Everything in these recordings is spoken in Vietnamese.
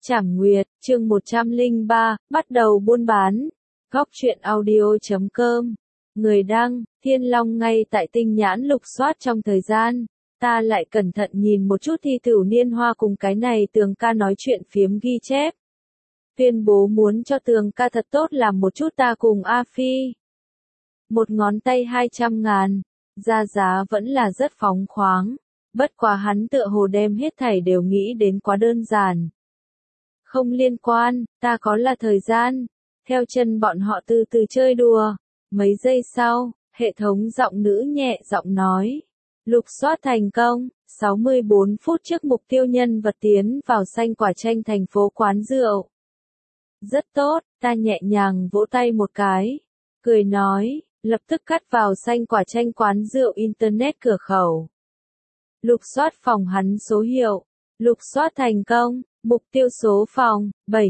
Trảm Nguyệt, chương 103, bắt đầu buôn bán. Góc truyện audio.com. Người đăng, Thiên Long. Ngay tại tinh nhãn lục soát trong thời gian, ta lại cẩn thận nhìn một chút thi tử Niên Hoa cùng cái này Tường ca nói chuyện phiếm ghi chép. Tuyên bố muốn cho Tường ca thật tốt làm một chút ta cùng A Phi. Một ngón tay 200.000, ra giá vẫn là rất phóng khoáng, bất quá hắn tựa hồ đem hết thảy đều nghĩ đến quá đơn giản. Không liên quan, ta có là thời gian. Theo chân bọn họ từ từ chơi đùa. Mấy giây sau, hệ thống giọng nữ nhẹ giọng nói. Lục soát thành công, 64 phút trước mục tiêu nhân vật tiến vào xanh quả chanh thành phố quán rượu. Rất tốt, ta nhẹ nhàng vỗ tay một cái. Cười nói, lập tức cắt vào xanh quả chanh quán rượu Internet cửa khẩu. Lục soát phòng hắn số hiệu. Lục soát thành công. Mục tiêu số phòng,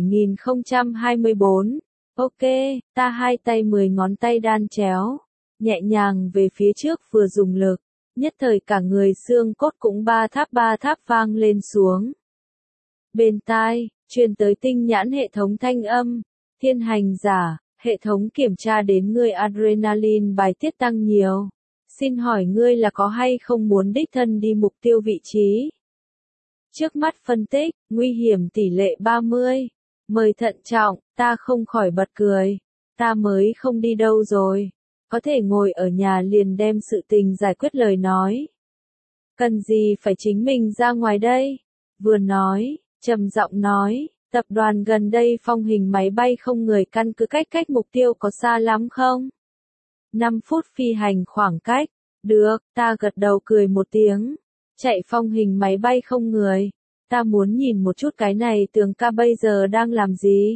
7024. Ok, ta hai tay 10 ngón tay đan chéo. Nhẹ nhàng về phía trước vừa dùng lực. Nhất thời cả người xương cốt cũng ba tháp vang lên xuống. Bên tai, truyền tới tinh nhãn hệ thống thanh âm. Thiên hành giả, hệ thống kiểm tra đến ngươi adrenaline bài tiết tăng nhiều. Xin hỏi ngươi là có hay không muốn đích thân đi mục tiêu vị trí? Trước mắt phân tích, nguy hiểm tỷ lệ 30. Mời thận trọng, ta không khỏi bật cười. Ta mới không đi đâu rồi. Có thể ngồi ở nhà liền đem sự tình giải quyết lời nói. Cần gì phải chính mình ra ngoài đây? Vừa nói, trầm giọng nói, tập đoàn gần đây phong hình máy bay không người căn cứ cách mục tiêu có xa lắm không? 5 phút phi hành khoảng cách. Được, ta gật đầu cười một tiếng. Chạy phong hình máy bay không người. Ta muốn nhìn một chút cái này Tường ca bây giờ đang làm gì.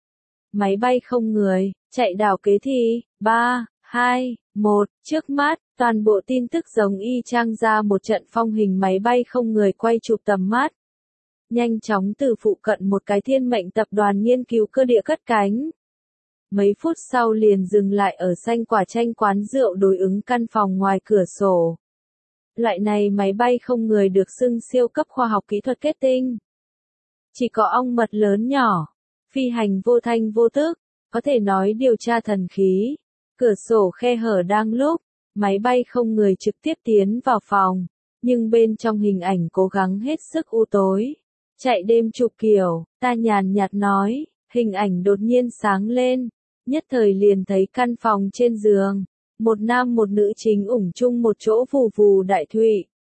Máy bay không người, chạy đảo kế thi, 3, 2, 1, trước mắt, toàn bộ tin tức giống y chang ra một trận phong hình máy bay không người quay chụp tầm mắt. Nhanh chóng từ phụ cận một cái thiên mệnh tập đoàn nghiên cứu cơ địa cất cánh. Mấy phút sau liền dừng lại ở xanh quả chanh quán rượu đối ứng căn phòng ngoài cửa sổ. Loại này máy bay không người được xưng siêu cấp khoa học kỹ thuật kết tinh. Chỉ có ong mật lớn nhỏ, phi hành vô thanh vô tức, có thể nói điều tra thần khí. Cửa sổ khe hở đang lúc, máy bay không người trực tiếp tiến vào phòng, nhưng bên trong hình ảnh cố gắng hết sức u tối. Chạy đêm chụp kiểu, ta nhàn nhạt nói, hình ảnh đột nhiên sáng lên, nhất thời liền thấy căn phòng trên giường. Một nam một nữ chính ủng chung một chỗ vù vù đại thụy.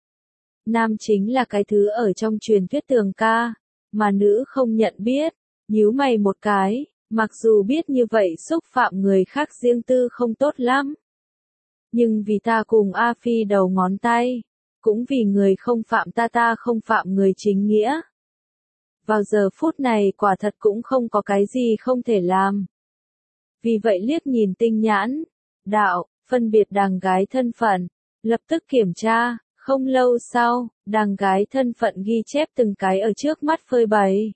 Nam chính là cái thứ ở trong truyền thuyết Tường ca, mà nữ không nhận biết, nhíu mày một cái, mặc dù biết như vậy xúc phạm người khác riêng tư không tốt lắm. Nhưng vì ta cùng A Phi đầu ngón tay, cũng vì người không phạm ta không phạm người chính nghĩa. Vào giờ phút này quả thật cũng không có cái gì không thể làm. Vì vậy liếc nhìn tinh nhãn, đạo, phân biệt đàng gái thân phận, lập tức kiểm tra, không lâu sau, đàng gái thân phận ghi chép từng cái ở trước mắt phơi bày.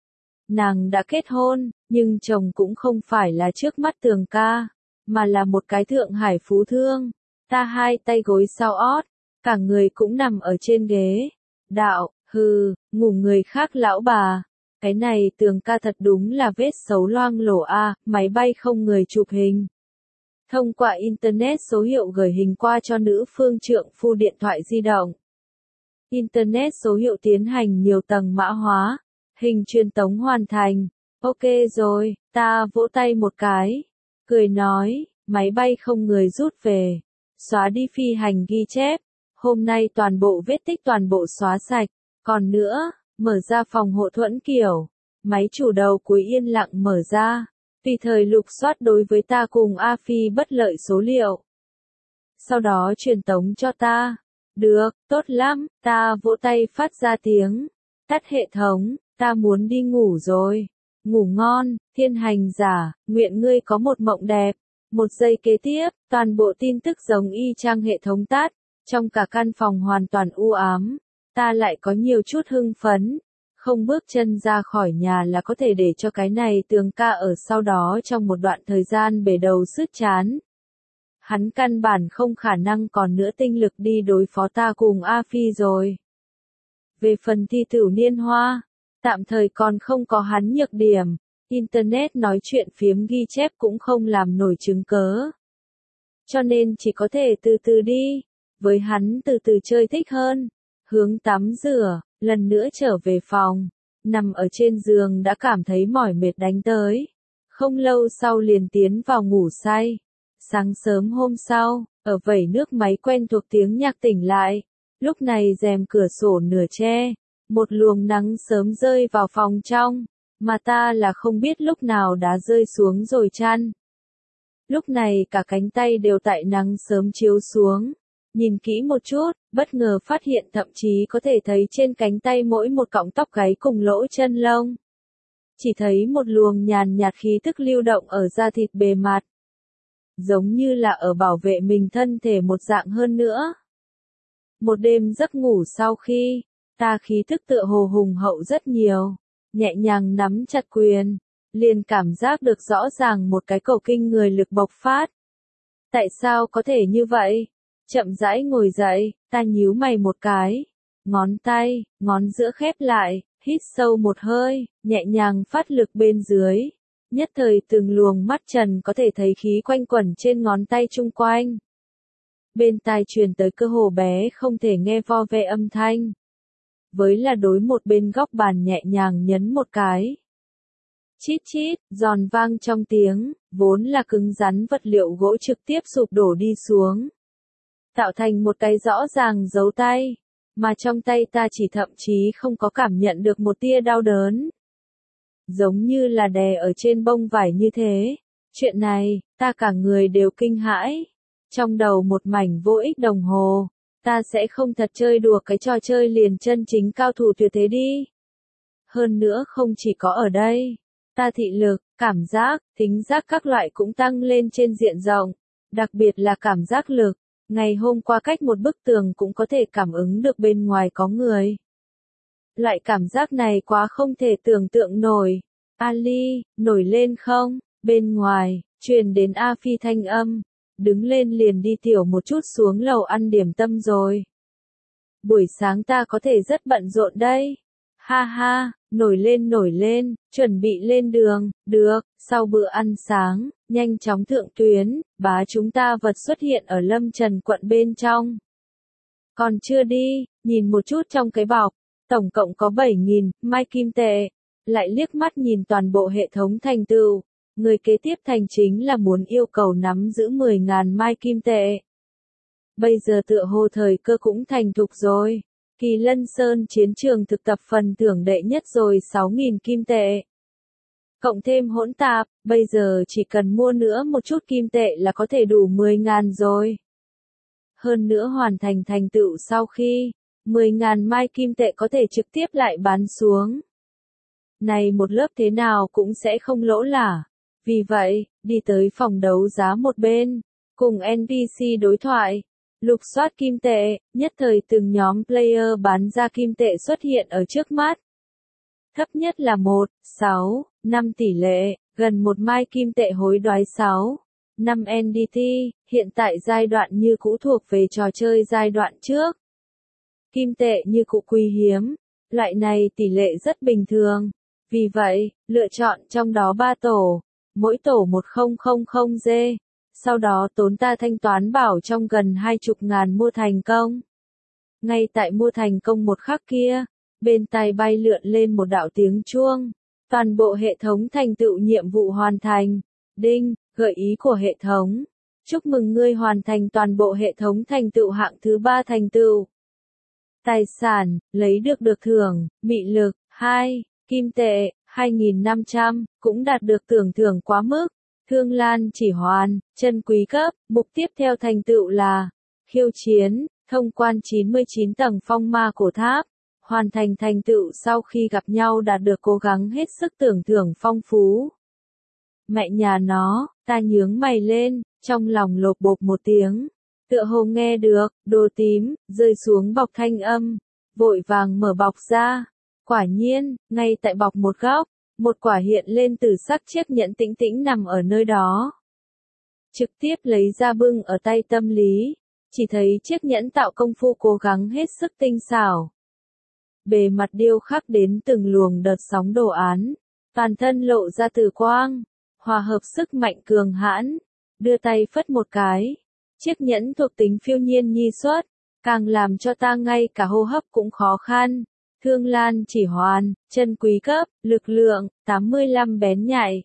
Nàng đã kết hôn, nhưng chồng cũng không phải là trước mắt Tường ca, mà là một cái Thượng Hải phú thương. Ta hai tay gối sau ót, cả người cũng nằm ở trên ghế. Đạo, hừ, ngủ người khác lão bà. Cái này Tường ca thật đúng là vết xấu loang lổ a, máy bay không người chụp hình. Thông qua Internet số hiệu gửi hình qua cho nữ phương trượng phu điện thoại di động. Internet số hiệu tiến hành nhiều tầng mã hóa. Hình truyền tống hoàn thành. Ok rồi, ta vỗ tay một cái. Cười nói, máy bay không người rút về. Xóa đi phi hành ghi chép. Hôm nay toàn bộ vết tích toàn bộ xóa sạch. Còn nữa, mở ra phòng hộ thuẫn kiểu. Máy chủ đầu cuối yên lặng mở ra. Tùy thời lục soát đối với ta cùng A Phi bất lợi số liệu. Sau đó truyền tống cho ta. Được, tốt lắm, ta vỗ tay phát ra tiếng. Tắt hệ thống, ta muốn đi ngủ rồi. Ngủ ngon, thiên hành giả, nguyện ngươi có một mộng đẹp. Một giây kế tiếp, toàn bộ tin tức giống y chang hệ thống tắt. Trong cả căn phòng hoàn toàn u ám. Ta lại có nhiều chút hưng phấn. Không bước chân ra khỏi nhà là có thể để cho cái này Tường ca ở sau đó trong một đoạn thời gian bể đầu sứt chán. Hắn căn bản không khả năng còn nữa tinh lực đi đối phó ta cùng A Phi rồi. Về phần thi tử Niên Hoa, Tạm thời còn không có hắn nhược điểm, Internet nói chuyện phiếm ghi chép cũng không làm nổi chứng cớ. Cho nên chỉ có thể từ từ đi, với hắn từ từ chơi thích hơn. Hướng tắm rửa, lần nữa trở về phòng, nằm ở trên giường đã cảm thấy mỏi mệt đánh tới. Không lâu sau liền tiến vào ngủ say. Sáng sớm hôm sau, ở vẩy nước máy quen thuộc tiếng nhạc tỉnh lại. Lúc này rèm cửa sổ nửa che, một luồng nắng sớm rơi vào phòng trong, mà ta là không biết lúc nào đã rơi xuống rồi chăn. Lúc này cả cánh tay đều tại nắng sớm chiếu xuống. Nhìn kỹ một chút, bất ngờ phát hiện thậm chí có thể thấy trên cánh tay mỗi một cọng tóc gáy cùng lỗ chân lông. Chỉ thấy một luồng nhàn nhạt khí tức lưu động ở da thịt bề mặt. Giống như là ở bảo vệ mình thân thể một dạng hơn nữa. Một đêm giấc ngủ sau khi, ta khí thức tựa hồ hùng hậu rất nhiều, nhẹ nhàng nắm chặt quyền, liền cảm giác được rõ ràng một cái cầu kinh người lực bộc phát. Tại sao có thể như vậy? Chậm rãi ngồi dậy, ta nhíu mày một cái, ngón tay, ngón giữa khép lại, hít sâu một hơi, nhẹ nhàng phát lực bên dưới. Nhất thời từng luồng mắt trần có thể thấy khí quanh quẩn trên ngón tay chung quanh. Bên tai truyền tới cơ hồ bé không thể nghe vo ve âm thanh. Với là đối một bên góc bàn nhẹ nhàng nhấn một cái. Chít chít, giòn vang trong tiếng, vốn là cứng rắn vật liệu gỗ trực tiếp sụp đổ đi xuống. Tạo thành một cái rõ ràng dấu tay, mà trong tay ta chỉ thậm chí không có cảm nhận được một tia đau đớn. Giống như là đè ở trên bông vải như thế. Chuyện này, ta cả người đều kinh hãi. Trong đầu một mảnh vô ích đồng hồ, ta sẽ không thật chơi đùa cái trò chơi liền chân chính cao thủ tuyệt thế đi. Hơn nữa không chỉ có ở đây, ta thị lực, cảm giác, thính giác các loại cũng tăng lên trên diện rộng, đặc biệt là cảm giác lực. Ngày hôm qua cách một bức tường cũng có thể cảm ứng được bên ngoài có người. Loại cảm giác này quá không thể tưởng tượng nổi. Ali, nổi lên không? Bên ngoài, truyền đến A Phi thanh âm. Đứng lên liền đi tiểu một chút xuống lầu ăn điểm tâm rồi. Buổi sáng ta có thể rất bận rộn đây. Ha ha, nổi lên, chuẩn bị lên đường, được, sau bữa ăn sáng, nhanh chóng thượng tuyến, bá chúng ta vật xuất hiện ở Lâm Trần quận bên trong. Còn chưa đi, nhìn một chút trong cái bọc, tổng cộng có 7.000 mai kim tệ, lại liếc mắt nhìn toàn bộ hệ thống thành tựu, người kế tiếp thành chính là muốn yêu cầu nắm giữ 10.000 mai kim tệ. Bây giờ tựa hồ thời cơ cũng thành thục rồi. Kỳ Lân Sơn chiến trường thực tập phần thưởng đệ nhất rồi 6.000 kim tệ. Cộng thêm hỗn tạp, bây giờ chỉ cần mua nữa một chút kim tệ là có thể đủ 10.000 rồi. Hơn nữa hoàn thành thành tựu sau khi, 10.000 mai kim tệ có thể trực tiếp lại bán xuống. Này một lớp thế nào cũng sẽ không lỗ lả. Vì vậy, đi tới phòng đấu giá một bên, cùng NPC đối thoại. Lục soát kim tệ, nhất thời từng nhóm player bán ra kim tệ xuất hiện ở trước mắt. Thấp nhất là 1, 6, 5 tỷ lệ, gần một mai kim tệ hối đoái 6, 5 NDT, hiện tại giai đoạn như cũ thuộc về trò chơi giai đoạn trước. Kim tệ như cũ quý hiếm, loại này tỷ lệ rất bình thường. Vì vậy, lựa chọn trong đó 3 tổ, mỗi tổ 1000G. Sau đó tốn ta thanh toán bảo trong gần 20.000 mua thành công. Ngay tại mua thành công một khắc kia, bên tai bay lượn lên một đạo tiếng chuông. Toàn bộ hệ thống thành tựu nhiệm vụ hoàn thành. Đinh, gợi ý của hệ thống. Chúc mừng ngươi hoàn thành toàn bộ hệ thống thành tựu hạng thứ 3 thành tựu. Tài sản, lấy được thưởng, mị lực, 2, kim tệ, 2.500, cũng đạt được tưởng thưởng quá mức. Thương Lan chỉ hoàn, chân quý cấp, mục tiếp theo thành tựu là khiêu chiến, thông quan 99 tầng phong ma cổ tháp. Hoàn thành thành tựu sau khi gặp nhau đạt được cố gắng hết sức tưởng thưởng phong phú. Mẹ nhà nó, ta nhướng mày lên, trong lòng lột bột một tiếng. Tựa hồ nghe được, đồ tím, rơi xuống bọc thanh âm. Vội vàng mở bọc ra. Quả nhiên, ngay tại bọc một góc. Một quả hiện lên từ sắc chiếc nhẫn tĩnh tĩnh nằm ở nơi đó. Trực tiếp lấy ra bưng ở tay tâm lý. Chỉ thấy chiếc nhẫn tạo công phu cố gắng hết sức tinh xảo. bề mặt điêu khắc đến từng luồng đợt sóng đồ án, toàn thân lộ ra từ quang, hòa hợp sức mạnh cường hãn, đưa tay phất một cái, chiếc nhẫn thuộc tính phiêu nhiên nhi xuất, càng làm cho ta ngay cả hô hấp cũng khó khăn. Thương Lan chỉ hoàn, chân quý cấp, lực lượng, 85 bén nhạy,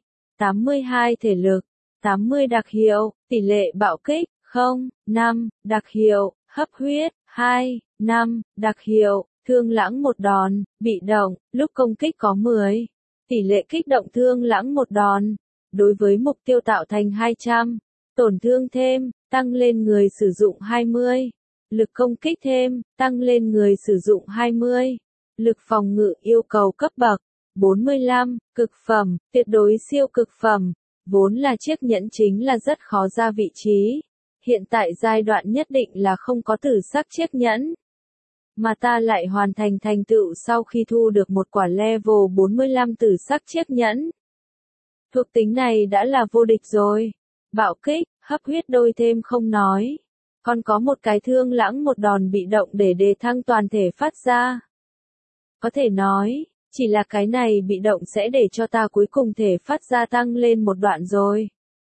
82 thể lực, 80 đặc hiệu, tỷ lệ bạo kích, 0, 5, đặc hiệu, hấp huyết, 2, 5, đặc hiệu, thương lãng một đòn, bị động, lúc công kích có 10. Tỷ lệ kích động thương lãng một đòn, đối với mục tiêu tạo thành 200, tổn thương thêm, tăng lên người sử dụng 20, lực công kích thêm, tăng lên người sử dụng 20, lực phòng ngự yêu cầu cấp bậc 45, cực phẩm, tuyệt đối siêu cực phẩm, vốn là chiếc nhẫn chính là rất khó ra vị trí, hiện tại giai đoạn nhất định là không có tử sắc chiếc nhẫn. Mà ta lại hoàn thành thành tựu sau khi thu được một quả level 45 tử sắc chiếc nhẫn. Thuộc tính này đã là vô địch rồi. Bạo kích, hấp huyết đôi thêm không nói. Còn có một cái thương lãng một đòn bị động để đề thăng toàn thể phát ra. Có thể nói, chỉ là cái này bị động sẽ để cho ta cuối cùng thể phát ra tăng lên một đoạn rồi.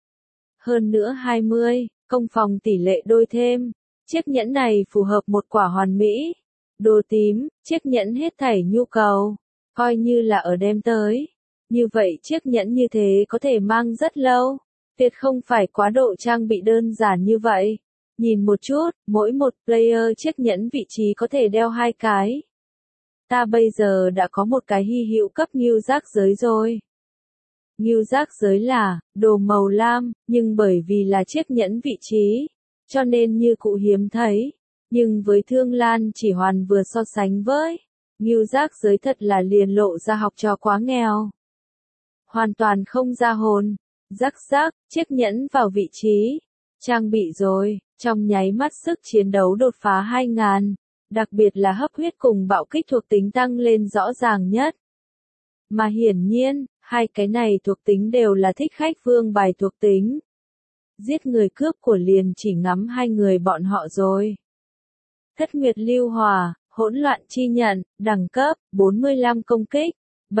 Hơn nữa 20, công phòng tỷ lệ đôi thêm. Chiếc nhẫn này phù hợp một quả hoàn mỹ. Đồ tím, chiếc nhẫn hết thảy nhu cầu, coi như là ở đem tới. Như vậy chiếc nhẫn như thế có thể mang rất lâu, tuyệt không phải quá độ trang bị đơn giản như vậy. Nhìn một chút, mỗi một player chiếc nhẫn vị trí có thể đeo 2 cái. Ta bây giờ đã có một cái hy hữu cấp ngưu giác giới rồi. Ngưu giác giới là đồ màu lam, nhưng bởi vì là chiếc nhẫn vị trí, cho nên như cụ hiếm thấy. Nhưng với Thương Lan chỉ hoàn vừa so sánh với, ngưu giác giới thật là liền lộ ra học trò quá nghèo. Hoàn toàn không ra hồn, rắc rắc, chiếc nhẫn vào vị trí, trang bị rồi, trong nháy mắt sức chiến đấu đột phá 2000, đặc biệt là hấp huyết cùng bạo kích thuộc tính tăng lên rõ ràng nhất. Mà hiển nhiên, hai cái này thuộc tính đều là thích khách vương bài thuộc tính. Giết người cướp của liền chỉ ngắm hai người bọn họ rồi. Thất Nguyệt Lưu Hòa, hỗn loạn chi nhận, đẳng cấp, 45 công kích,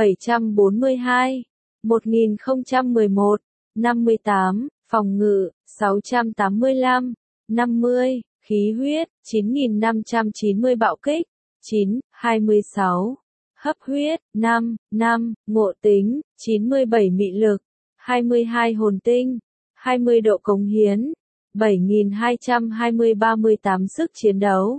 742, 1011, 58, phòng ngự, 685, 50, khí huyết, 9590 bạo kích, 9, 26, hấp huyết, 5, 5, ngộ tính, 97 mị lực, 22 hồn tinh, 20 độ cống hiến, 7220 38 sức chiến đấu,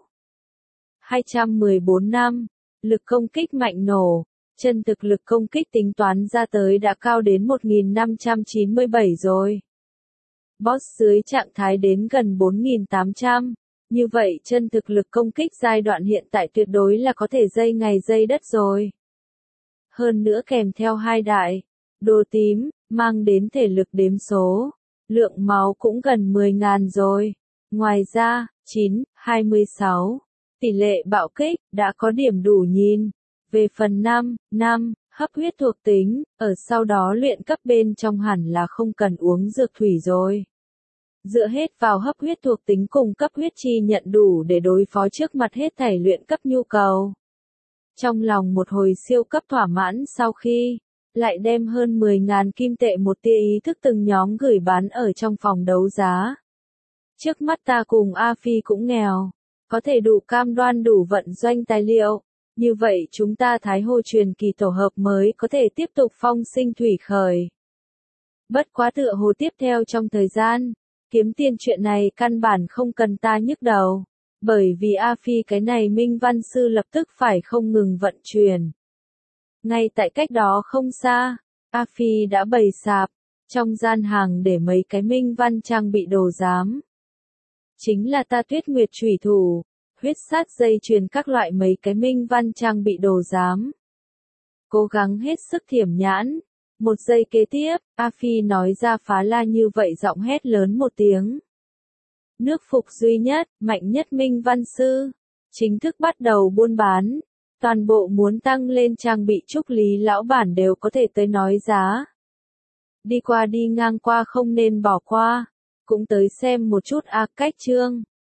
214 năm, lực công kích mạnh nổ, chân thực lực công kích tính toán ra tới đã cao đến 1597 rồi. Boss dưới trạng thái đến gần 4800, như vậy chân thực lực công kích giai đoạn hiện tại tuyệt đối là có thể dây ngày dây đất rồi. Hơn nữa kèm theo hai đại, đồ tím, mang đến thể lực đếm số, lượng máu cũng gần 10.000 rồi. Ngoài ra, 9, 26, tỷ lệ bạo kích, đã có điểm đủ nhìn. Về phần 5, 5, hấp huyết thuộc tính, ở sau đó luyện cấp bên trong hẳn là không cần uống dược thủy rồi. Dựa hết vào hấp huyết thuộc tính cùng cấp huyết chi nhận đủ để đối phó trước mặt hết thảy luyện cấp nhu cầu. Trong lòng một hồi siêu cấp thỏa mãn sau khi, lại đem hơn 10.000 kim tệ một tia ý thức từng nhóm gửi bán ở trong phòng đấu giá. Trước mắt ta cùng A Phi cũng nghèo, có thể đủ cam đoan đủ vận doanh tài liệu. Như vậy chúng ta Thái Hồ truyền kỳ tổ hợp mới có thể tiếp tục phong sinh thủy khởi. Bất quá tựa hồ tiếp theo trong thời gian, kiếm tiền chuyện này căn bản không cần ta nhức đầu. Bởi vì A Phi cái này minh văn sư lập tức phải không ngừng vận chuyển. Ngay tại cách đó không xa, A Phi đã bày sạp, trong gian hàng để mấy cái minh văn trang bị đồ giám. Chính là ta Tuyết Nguyệt chủy thủ, huyết sát dây chuyền các loại mấy cái minh văn trang bị đồ giám. Cố gắng hết sức thiểm nhãn. Một giây kế tiếp, A Phi nói ra phá la như vậy giọng hét lớn một tiếng. Nước phục duy nhất, mạnh nhất minh văn sư, chính thức bắt đầu buôn bán. Toàn bộ muốn tăng lên trang bị trúc lý lão bản đều có thể tới nói giá. Đi qua đi ngang qua không nên bỏ qua. Cũng tới xem một chút cách chương.